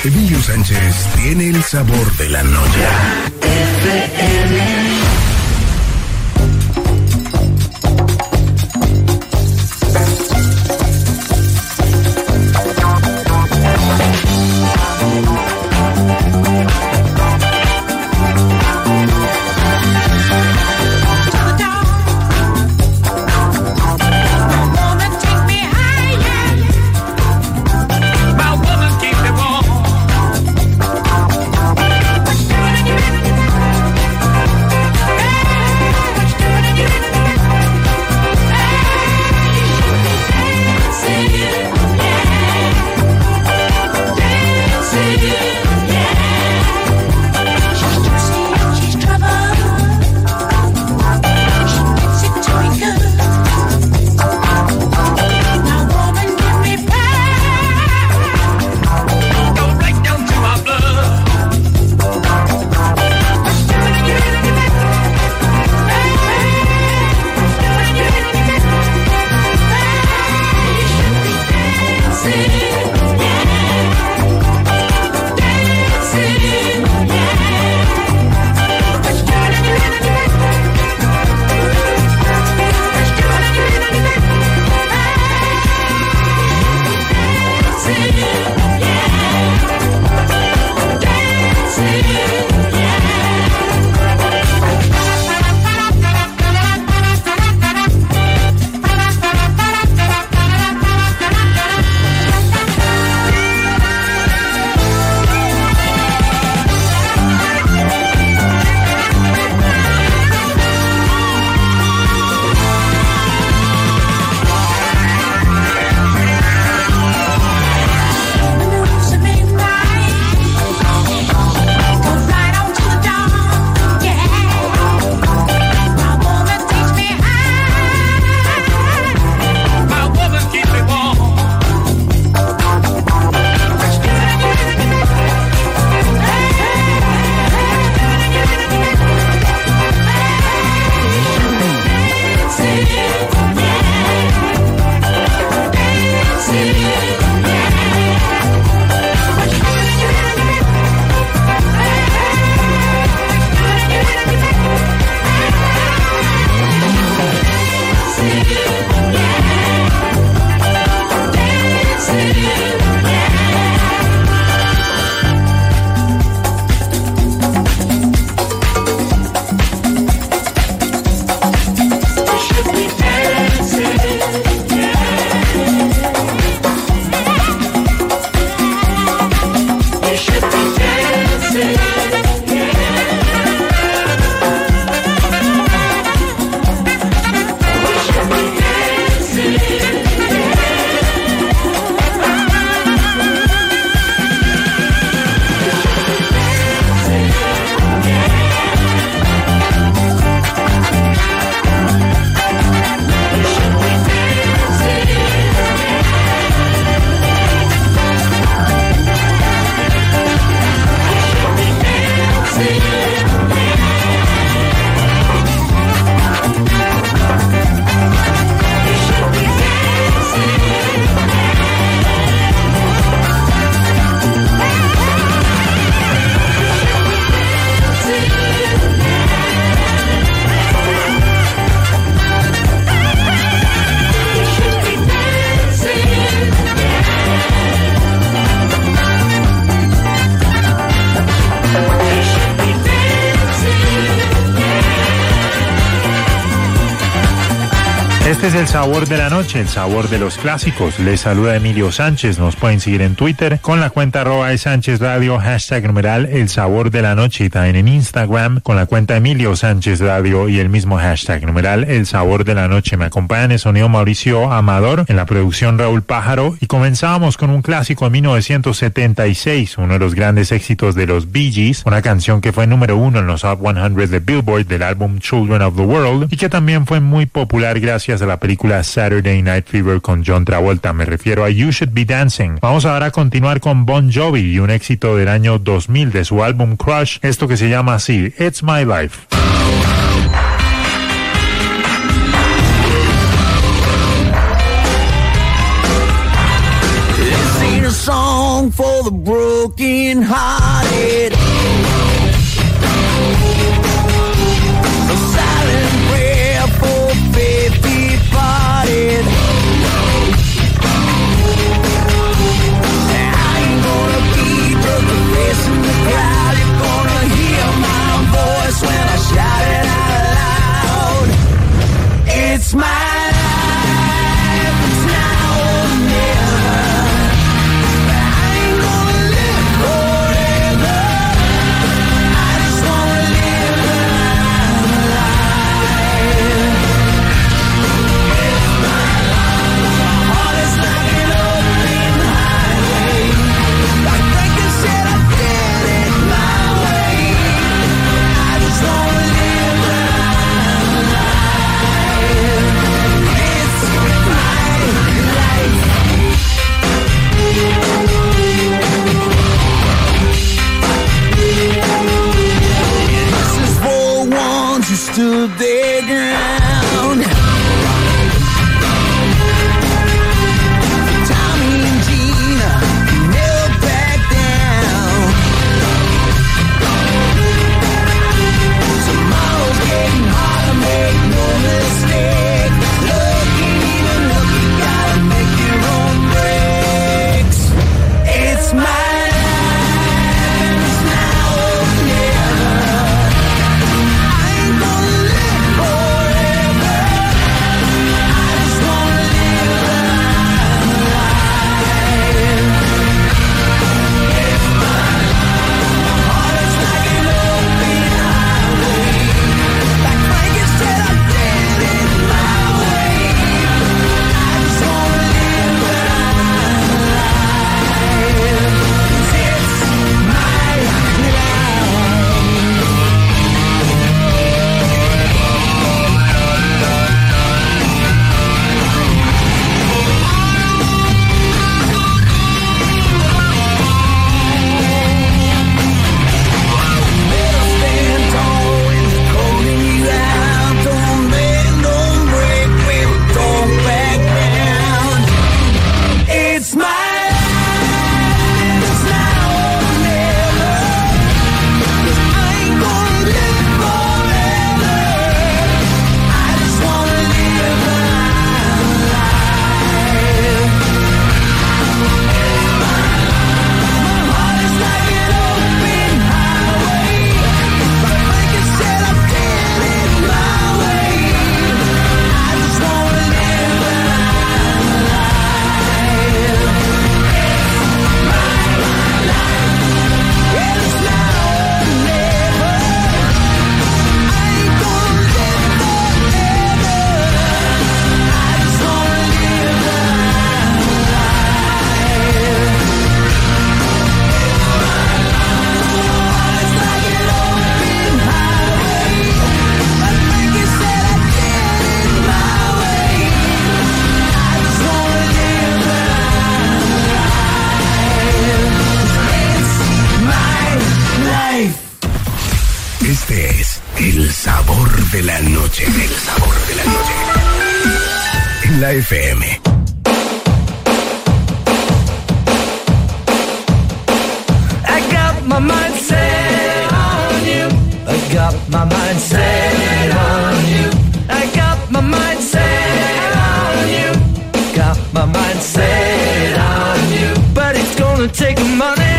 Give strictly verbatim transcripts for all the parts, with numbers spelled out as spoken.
Emilio Sánchez tiene el sabor de la noche. F M. Este es el sabor de la noche, el sabor de los clásicos. Les saluda Emilio Sánchez. Nos pueden seguir en Twitter con la cuenta arroba de Sánchez Radio, hashtag numeral el sabor de la noche, y también en Instagram con la cuenta Emilio Sánchez Radio y el mismo hashtag numeral el sabor de la noche. Me acompaña en el sonido Mauricio Amador, en la producción Raúl Pájaro, y comenzamos con un clásico de mil novecientos setenta y seis, uno de los grandes éxitos de los Bee Gees, una canción que fue número uno en los Top cien de Billboard del álbum Children of the World y que también fue muy popular gracias a la película Saturday Night Fever con John Travolta. Me refiero a You Should Be Dancing. Vamos ahora a continuar con Bon Jovi y un éxito del año dos mil de su álbum Crush, esto que se llama así, It's My Life. This ain't a song song for the broken hearted. A silent prayer for faith departed. I ain't gonna keep looking face in the crowd. You're gonna hear my voice when I shout it out loud. It's my life, it's now or never. I ain't gonna live forever. I just wanna live my life. It's my life. My heart is like an open highway. Like Franklin said, I did it my way. I just wanna live my life. It's my life. This is for ones who stood their ground. Tommy and Gina never back down. Tomorrow's getting harder, make no mistake. Looking even look, you gotta make your own breaks. It's my life, it's now or never. I ain't gonna live forever. I just wanna live my life. It's my life. My heart is like an open highway. Like Franklin said, I did it my way. I just wanna live my life. 'Cause it's my Better stand tall when it's calling you out. Don't bend, don't break, baby, don't back down. It's my life, it's now or never. 'Cause I ain't gonna live forever. I just wanna live my life. My heart is like an open highway. Like Franklin said, I did it my way. I just wanna live my life. It's now or never. I ain't gonna live forever. I just wanna live my life. It's like an open highway. Like Franklin said, I did it my way. I just wanna live my life. It's my life. Este es el sabor de la noche. El sabor de la noche. En la F M. I got my mind set on you. I got my mind set on you. I got my mind set on you. Got my mind set on you. But it's gonna take money.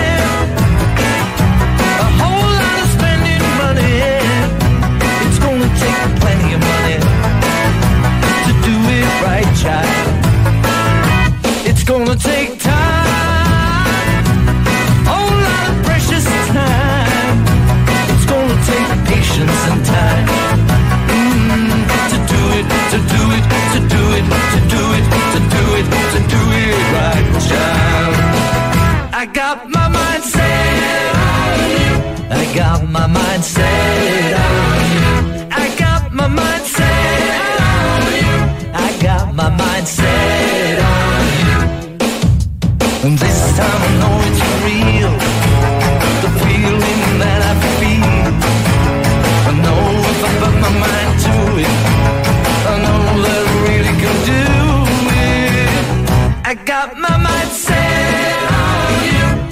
A whole lot of spending money. It's gonna take plenty of money to do it right, child. It's gonna take time. Whole lot of precious time. It's gonna take patience and time. Mm, to do it, to do it, to do it, to do it, to do it, to do it right, child. I got my mind set on you. I got my mind set on you. I got my mind set on you. I got my mind set on you. And this time I know it's real. The feeling that I feel. I know if I put my mind to it, I know that I really can do it. I got my mind set on you.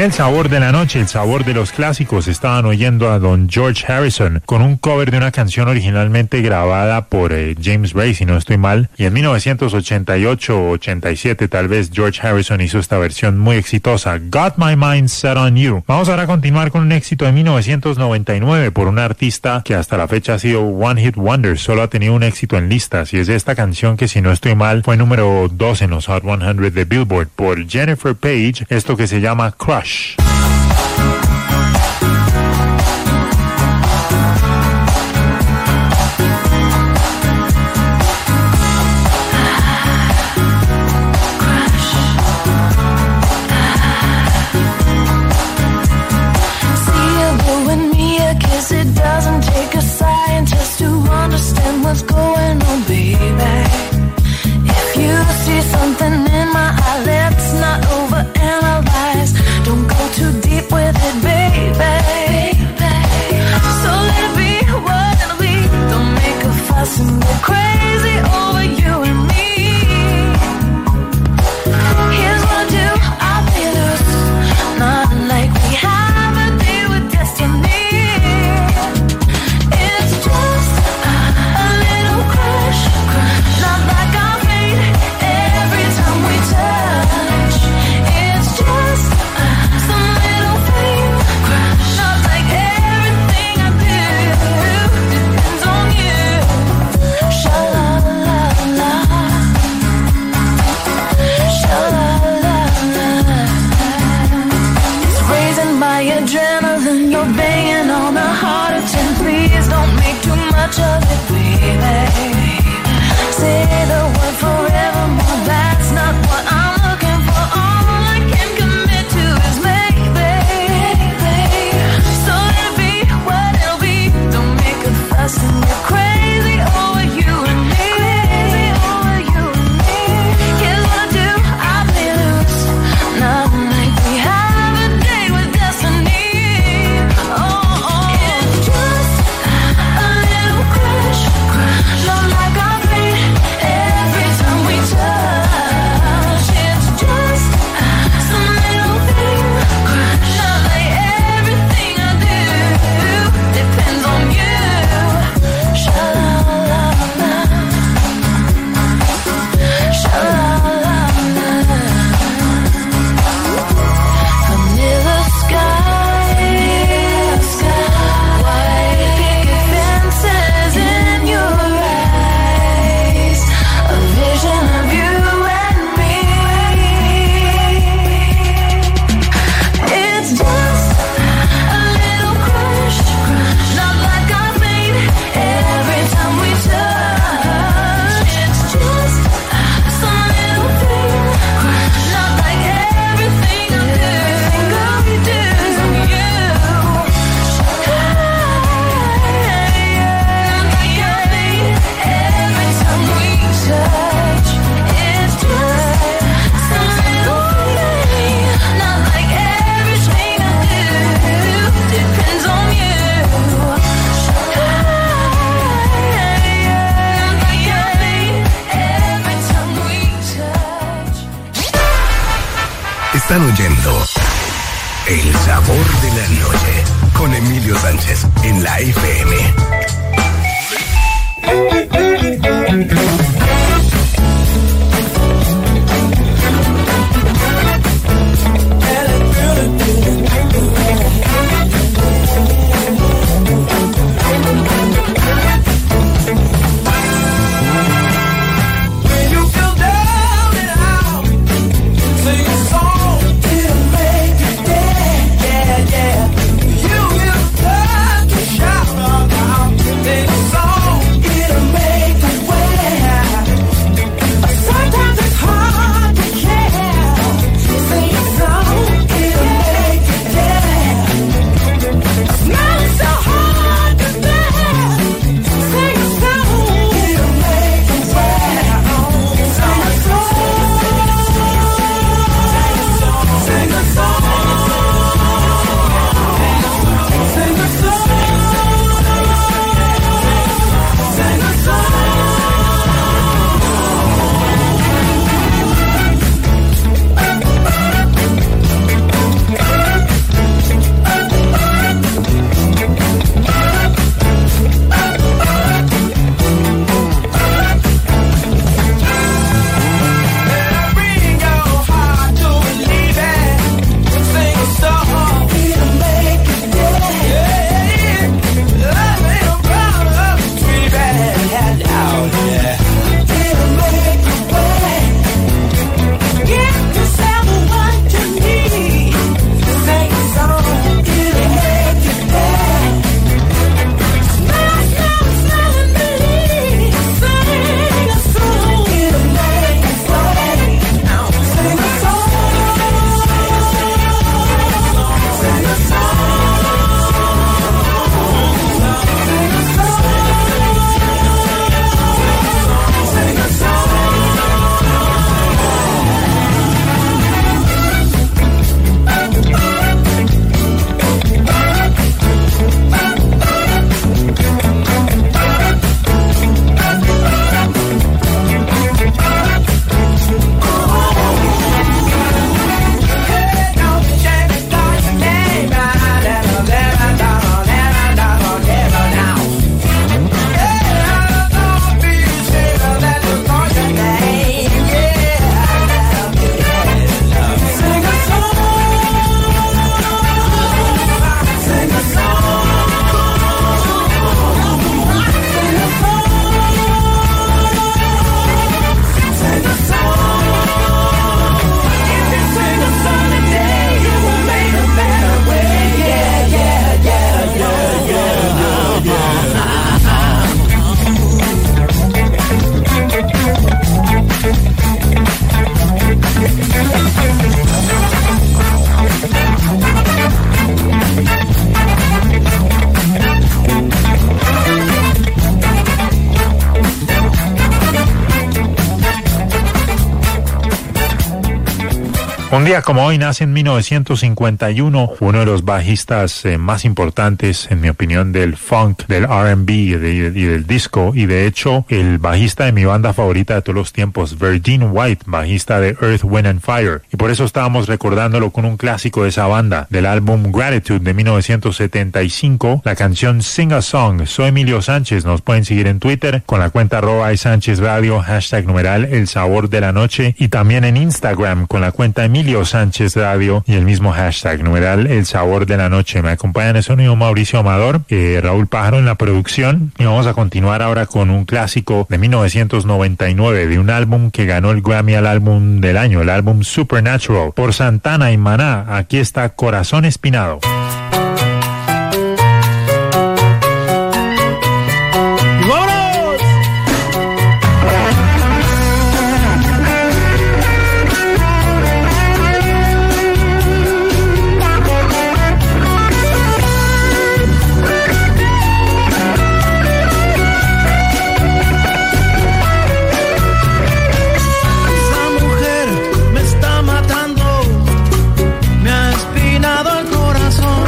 el sabor de la noche, el sabor de los clásicos. Estaban oyendo a don George Harrison con un cover de una canción originalmente grabada por eh, James Bray, si no estoy mal. Y en mil novecientos ochenta y ocho o ochenta y siete tal vez George Harrison hizo esta versión muy exitosa, Got My Mind Set on You. Vamos ahora a continuar con un éxito de mil novecientos noventa y nueve por un artista que hasta la fecha ha sido One Hit Wonder, solo ha tenido un éxito en listas, y es esta canción que, si no estoy mal, fue número dos en los Hot cien de Billboard, por Jennifer Page, esto que se llama Crush. What's going on, baby? If you see something in my eye, let's not overanalyze. Don't go too deep with it, baby. So let it be what it'll be. Don't make a fuss and go crazy over you and me. Here's what I do, I'll play loose. Not like we have a deal with destiny. It's just not like our fate every time we touch. It's just some little thing. Not like everything I do depends on you. Sha-la-la-la, sha-la-la-la. It's raising my adrenaline. You're banging on a heart of ten. Please don't make too much of it, baby. Say the word forevermore, that's not what I'm looking for. All I can commit to is maybe. So it'll be what it'll be. Don't make a fuss and get crazy over you and me. Crazy over you and me. Here's what I do, I play loose. Not like we have a date with destiny. Oh, oh. It's just a little crush. Not like our fate every time we touch. It's just some little thing. Not like everything I do depends on you. Sha-la-la-la, sha-la-la-la. Vanilla sky, sky, white picket fences in your eyes. A vision of you and me. It's just a little crush, not like our fate every time we touch. It's just some little thing, not like everything I do. Everything I do is on you. Not like our fate every time we touch. It's just some little thing, not like everything I do depends on you. Not like our fate every time we touch. Están oyendo El Sabor de la Noche con Emilio Sánchez en la F M. When you feel down and out, sing a song, it'll make you dance, yeah, yeah. You will have to shout about, sing a song, it'll make you well. Un día como hoy nace en mil novecientos cincuenta y uno uno de los bajistas eh, más importantes, en mi opinión, del funk, del R and B y, de, y del disco, y de hecho el bajista de mi banda favorita de todos los tiempos, Verdine White, bajista de Earth, Wind and Fire, y por eso estábamos recordándolo con un clásico de esa banda, del álbum Gratitude de mil novecientos setenta y cinco, la canción Sing a Song. Soy Emilio Sánchez, nos pueden seguir en Twitter con la cuenta arroba Sánchez Radio, hashtag numeral El Sabor de la Noche, y también en Instagram con la cuenta Emilio Sánchez Radio y el mismo hashtag numeral El Sabor de la Noche. Me acompaña en el sonido Mauricio Amador, eh, Raúl Pájaro en la producción, y vamos a continuar ahora con un clásico de mil novecientos noventa y nueve, de un álbum que ganó el Grammy al álbum del año, el álbum Supernatural, por Santana y Maná. Aquí está Corazón Espinado. Me ha espinado el corazón.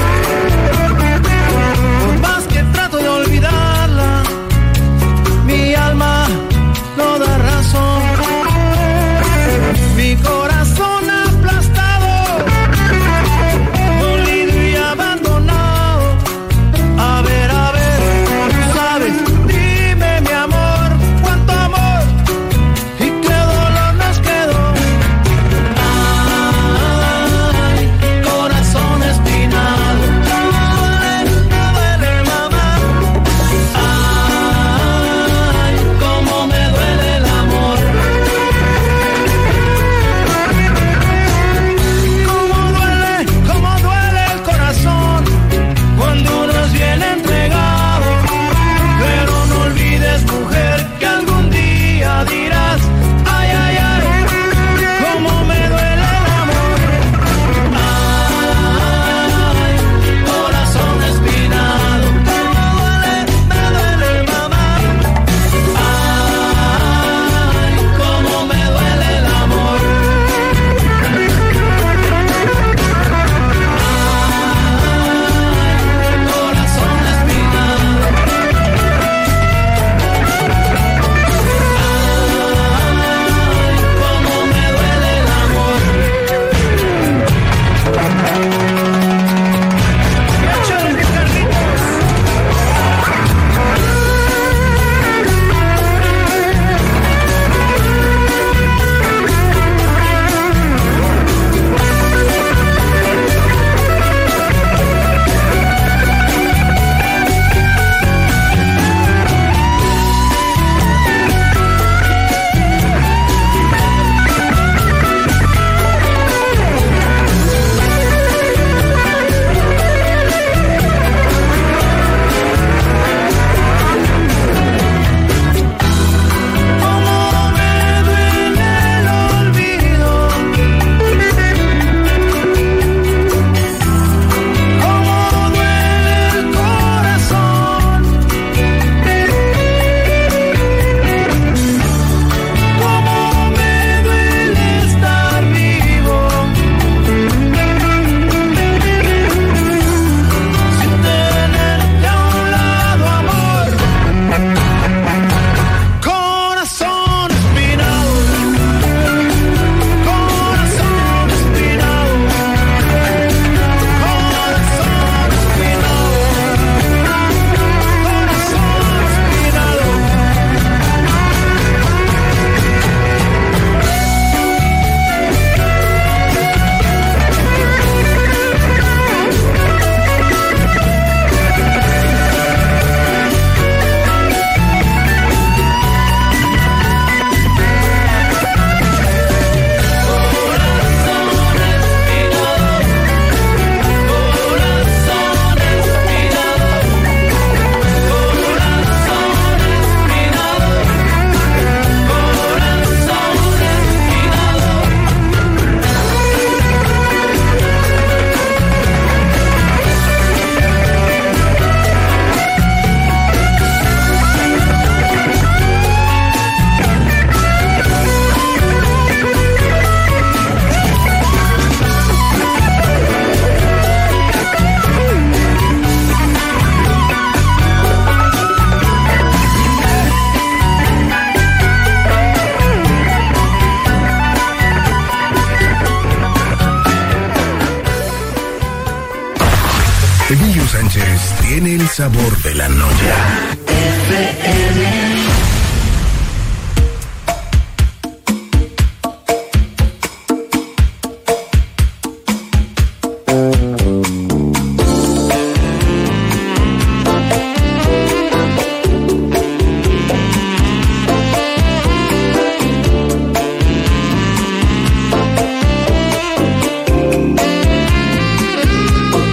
Sánchez tiene el sabor de la noche.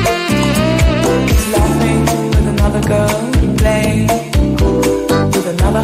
Laughing with another girl, playing with another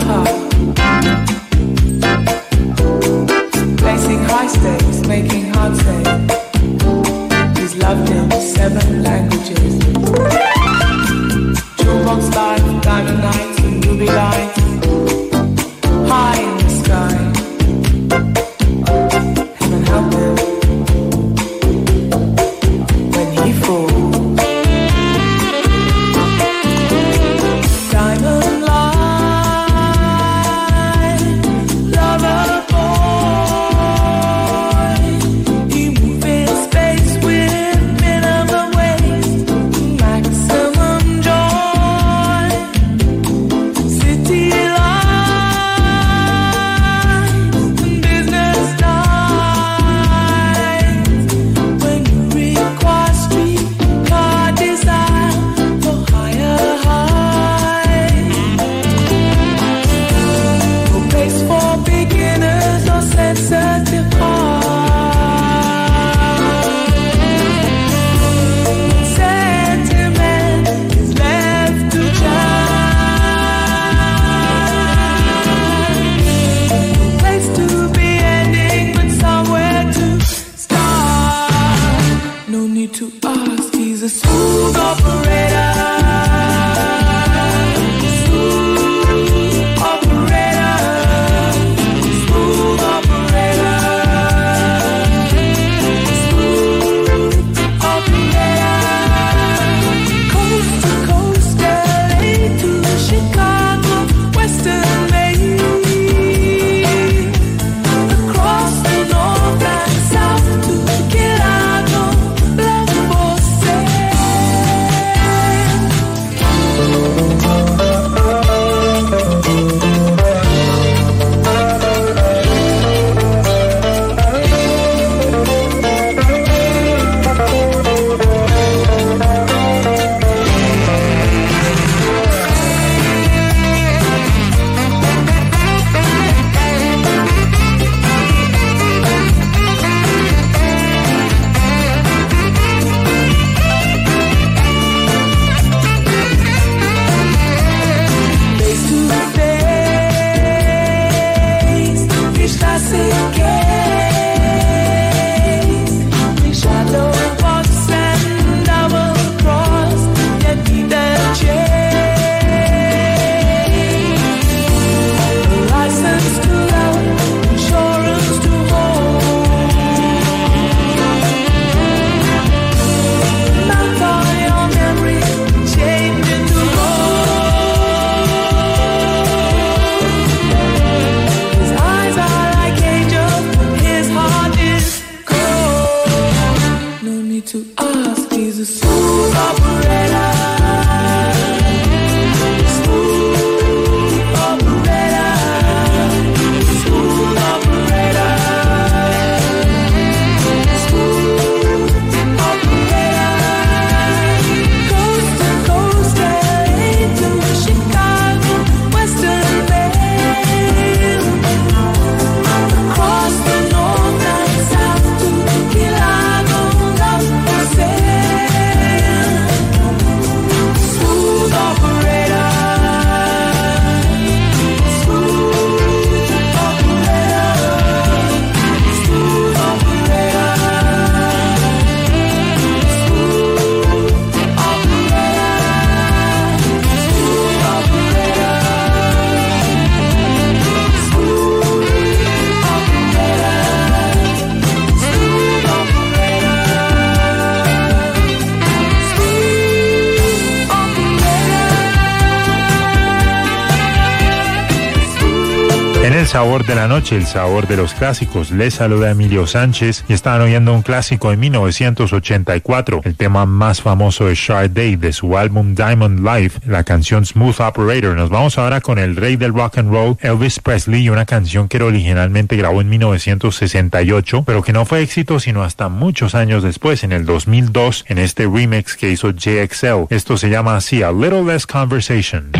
el sabor de la noche, el sabor de los clásicos. Les saluda Emilio Sánchez y están oyendo un clásico de mil novecientos ochenta y cuatro, el tema más famoso de Sade de su álbum Diamond Life, la canción Smooth Operator. Nos vamos ahora con el rey del rock and roll, Elvis Presley, y una canción que originalmente grabó en mil novecientos sesenta y ocho, pero que no fue éxito sino hasta muchos años después, en el dos mil dos, en este remix que hizo J X L. Esto se llama así, A Little Less Conversation.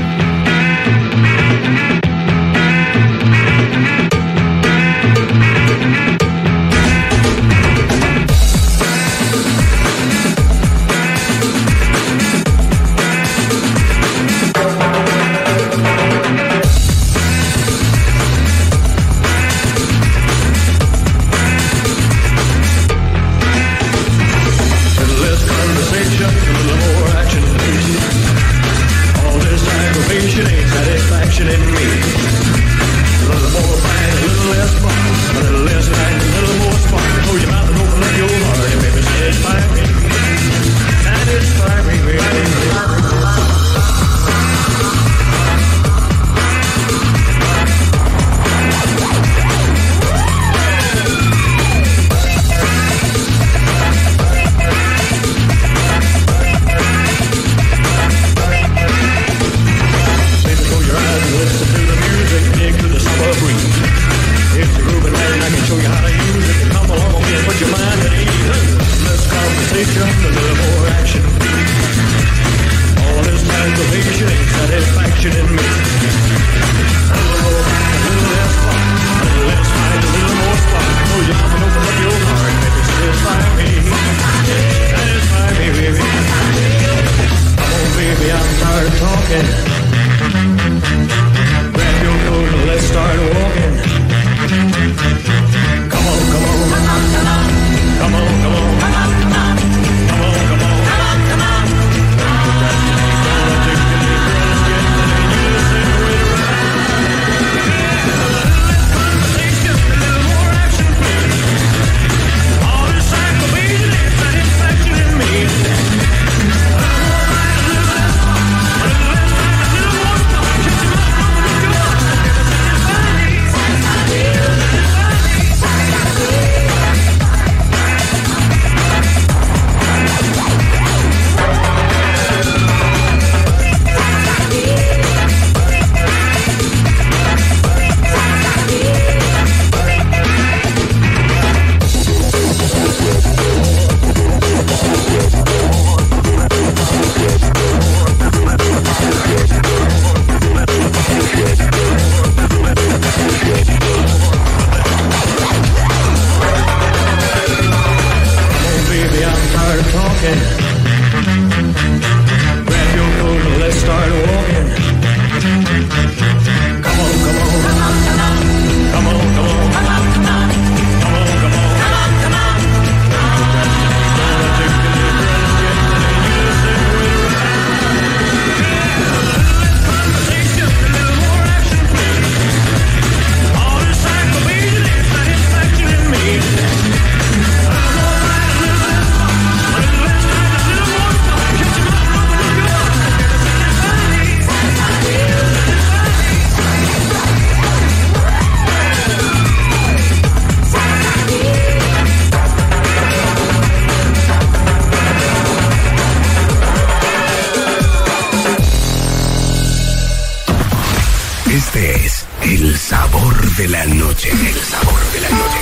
Este es el sabor de la noche, el sabor de la noche.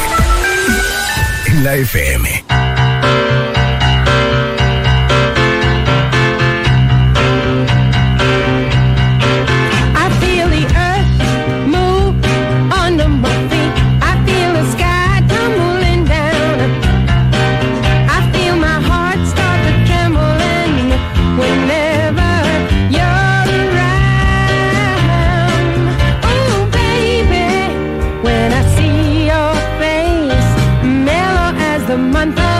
En la F M. Month of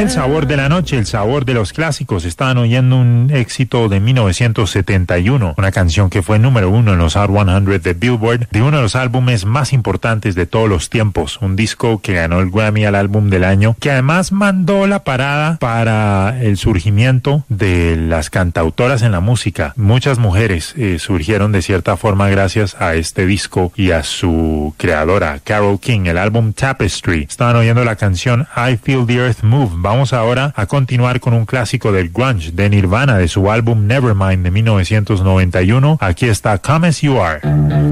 el sabor de la noche, el sabor de los clásicos. Estaban oyendo un éxito de mil novecientos setenta y uno, una canción que fue número uno en los Hot cien de Billboard, de uno de los álbumes más importantes de todos los tiempos, un disco que ganó el Grammy al álbum del año, que además mandó la parada para el surgimiento de las cantautoras en la música. Muchas mujeres eh, surgieron de cierta forma gracias a este disco y a su creadora, Carole King. El álbum Tapestry. Estaban oyendo la canción I Feel the Earth Move. Vamos ahora a continuar con un clásico del grunge de Nirvana, de su álbum Nevermind de mil novecientos noventa y uno. Aquí está Come As You Are.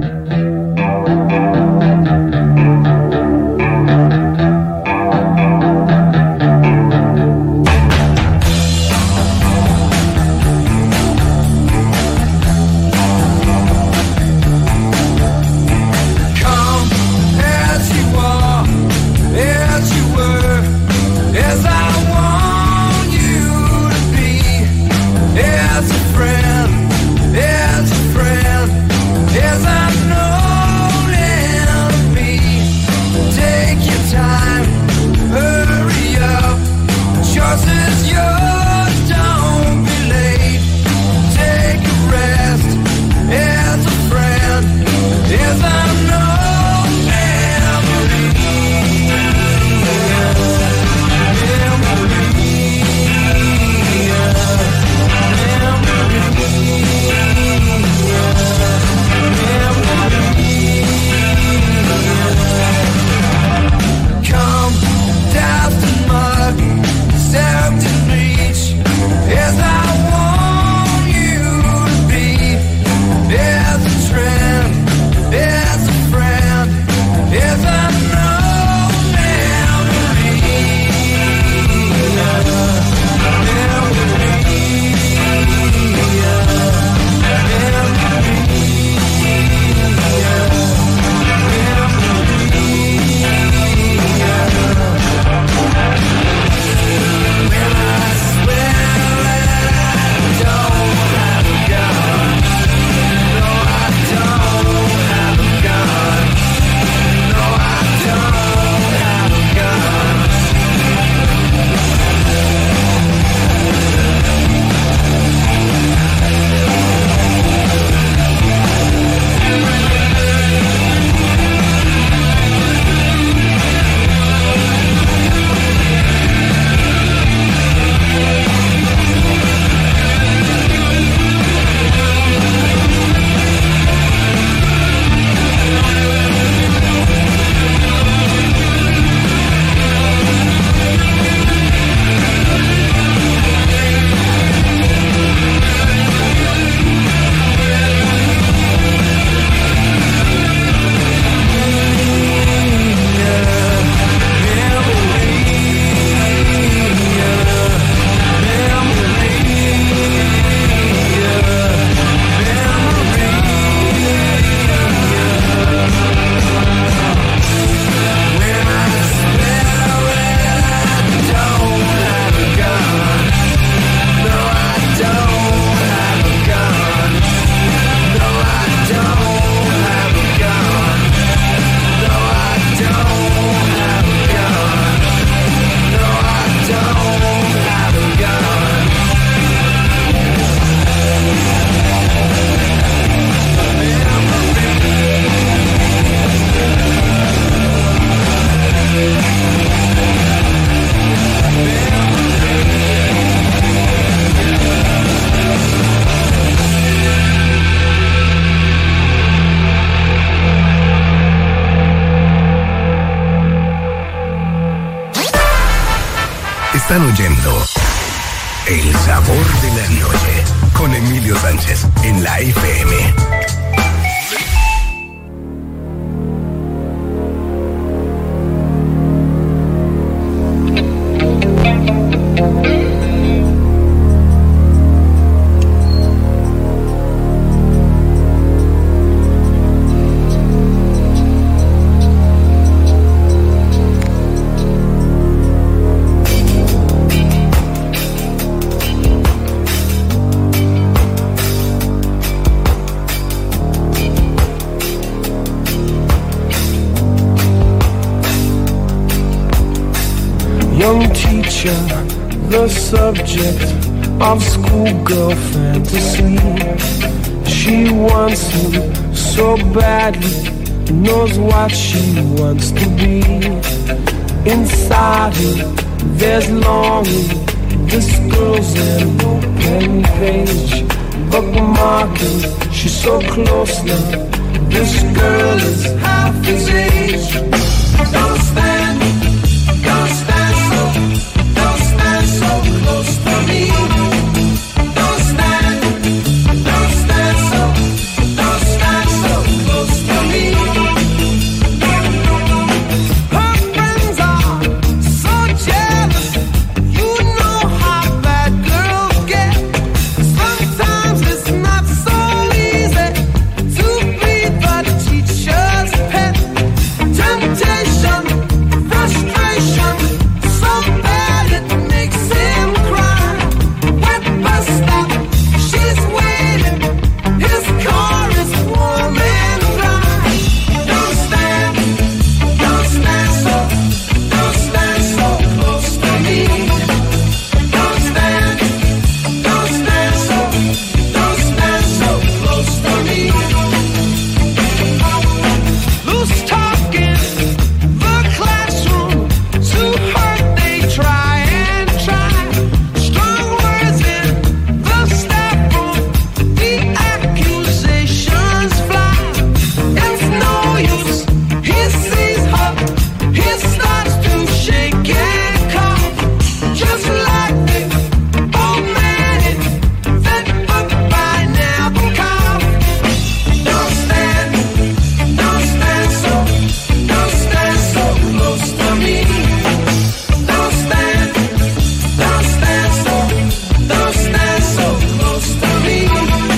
Están oyendo El Sabor de la Noche con Emilio Sánchez en la F M. young teacher, the subject of schoolgirl fantasy. She wants him so badly, knows what she wants to be. Inside her, there's longing. This girl's an open page, bookmarking. She's so close now. This girl is half his age. Don't stand, don't stand so, don't stand so close to me. Don't stand, don't stand so, don't stand so close to me. Her friends are so jealous. You know how bad girls get. Sometimes it's not so easy to be the teacher's pet. Temptation, frustration, so bad it makes him cry. Wet bus stop, she's waiting. His car is warm and dry. Don't stand, don't stand so, don't stand so close to me. Don't stand, don't stand so, don't stand so close to me. Loose talking, the classroom, to hurt they try and try. Strong words in the staff room, the accusations fly. It's no use, he sees her, he starts to shake and cough. Just like the old man in that book by Nabokov. Don't stand, don't stand so, don't stand so close to me. Don't stand, don't stand so, don't stand so close to me.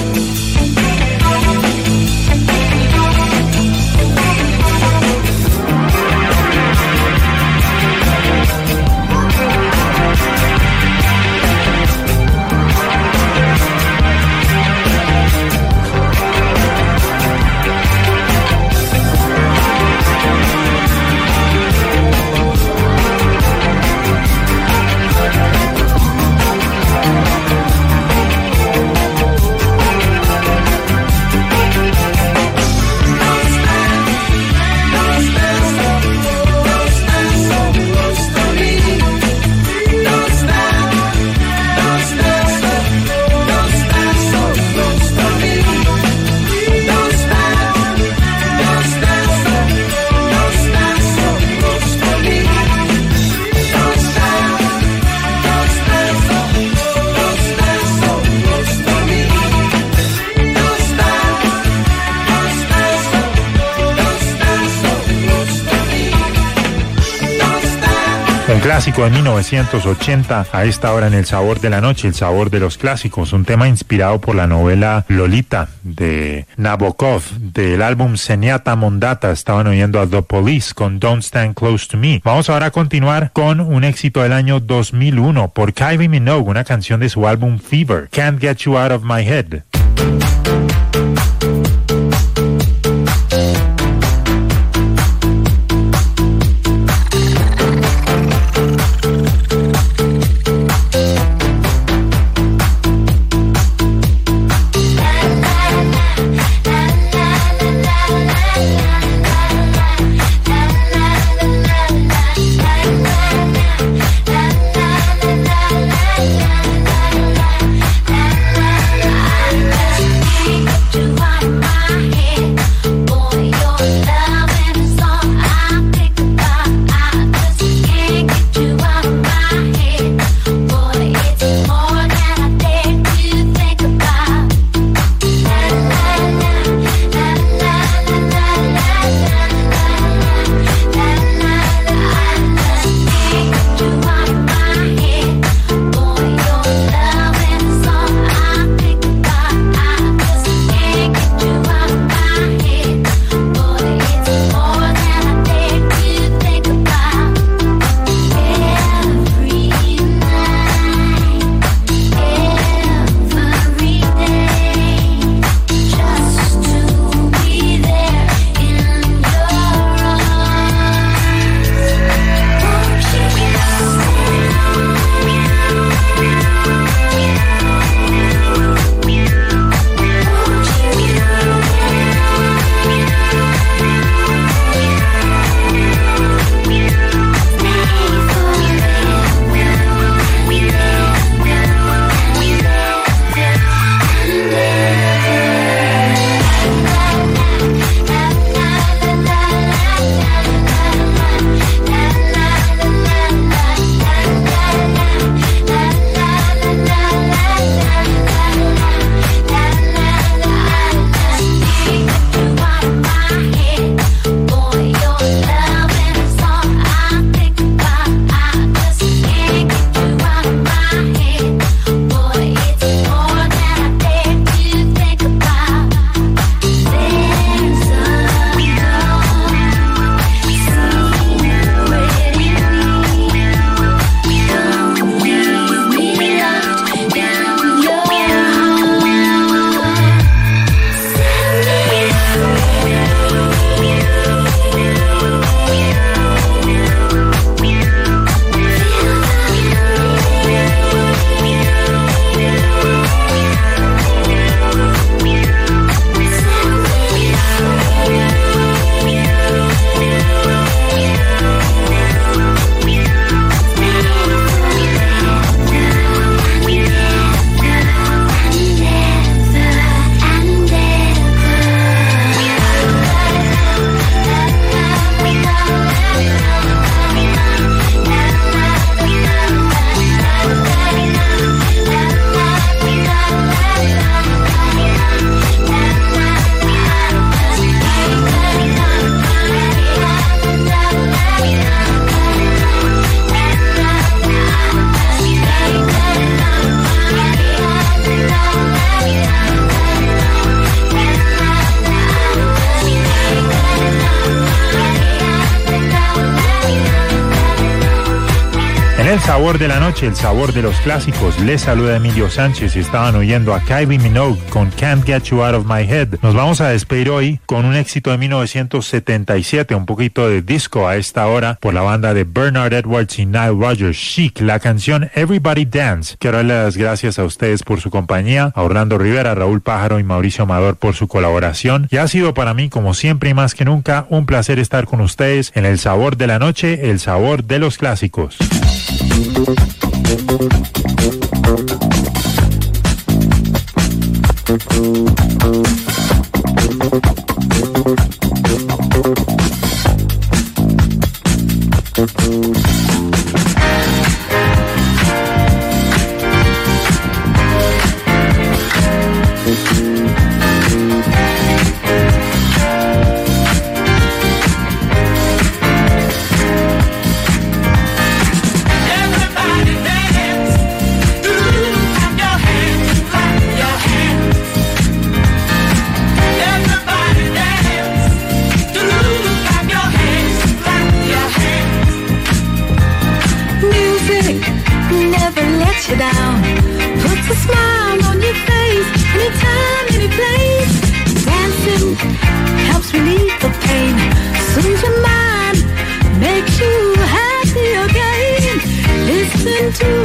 Un clásico de mil novecientos ochenta, a esta hora en El Sabor de la Noche, el sabor de los clásicos, un tema inspirado por la novela Lolita de Nabokov, del álbum Zenyatta Mondatta. Estaban oyendo a The Police con Don't Stand Close to Me. Vamos ahora a continuar con un éxito del año dos mil uno por Kylie Minogue, una canción de su álbum Fever, Can't Get You Out of My Head. La el sabor de la noche, el sabor de los clásicos, les saluda Emilio Sánchez y estaban oyendo a Kylie Minogue con Can't Get You Out of My Head. Nos vamos a despedir hoy con un éxito de mil novecientos setenta y siete, un poquito de disco a esta hora por la banda de Bernard Edwards y Nile Rodgers, Chic, la canción Everybody Dance. Quiero darle las gracias a ustedes por su compañía, a Orlando Rivera, Raúl Pájaro y Mauricio Amador por su colaboración. Y ha sido para mí, como siempre y más que nunca, un placer estar con ustedes en el sabor de la noche, el sabor de los clásicos. Down, puts a smile on your face, anytime, any place. Dancing helps relieve the pain, soothes your mind, makes you happy again. Listen to